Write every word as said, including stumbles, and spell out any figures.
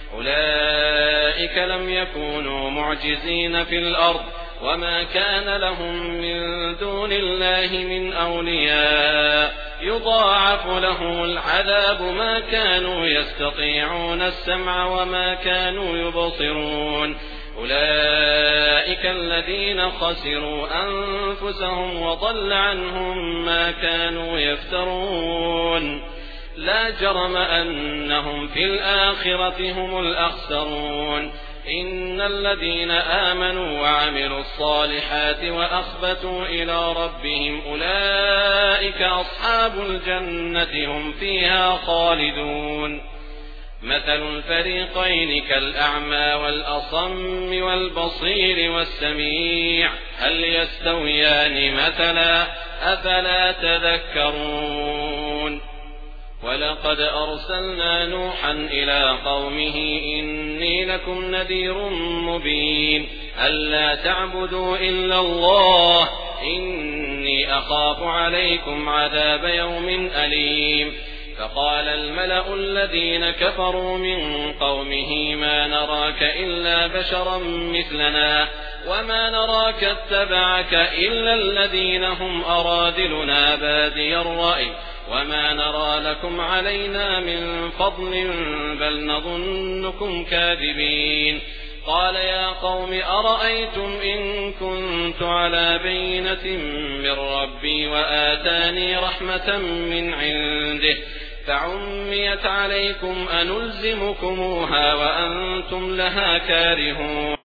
أولئك لم يكونوا معجزين في الأرض وما كان لهم من دون الله من أولياء يضاعف لهم العذاب ما كانوا يستطيعون السمع وما كانوا يبصرون أولئك الذين خسروا أنفسهم وضل عنهم ما كانوا يفترون لا جرم أنهم في الآخرة هم الأخسرون إن الذين آمنوا وعملوا الصالحات وأخبتوا إلى ربهم أولئك أصحاب الجنة هم فيها خالدون مثل الفريقين كالأعمى والأصم والبصير والسميع هل يستويان مثلا أفلا تذكرون ولقد أرسلنا نوحا إلى قومه إني لكم نذير مبين ألا تعبدوا إلا الله إني أخاف عليكم عذاب يوم أليم فقال الملأ الذين كفروا من قومه ما نراك إلا بشرا مثلنا وما نراك اتبعك إلا الذين هم أرادلنا بادي الرأي وما نرى لكم علينا من فضل بل نظنكم كاذبين قال يا قوم أرأيتم إن كنت على بينة من ربي وآتاني رحمة من عنده فعميت عليكم أنلزمكموها وأنتم لها كارهون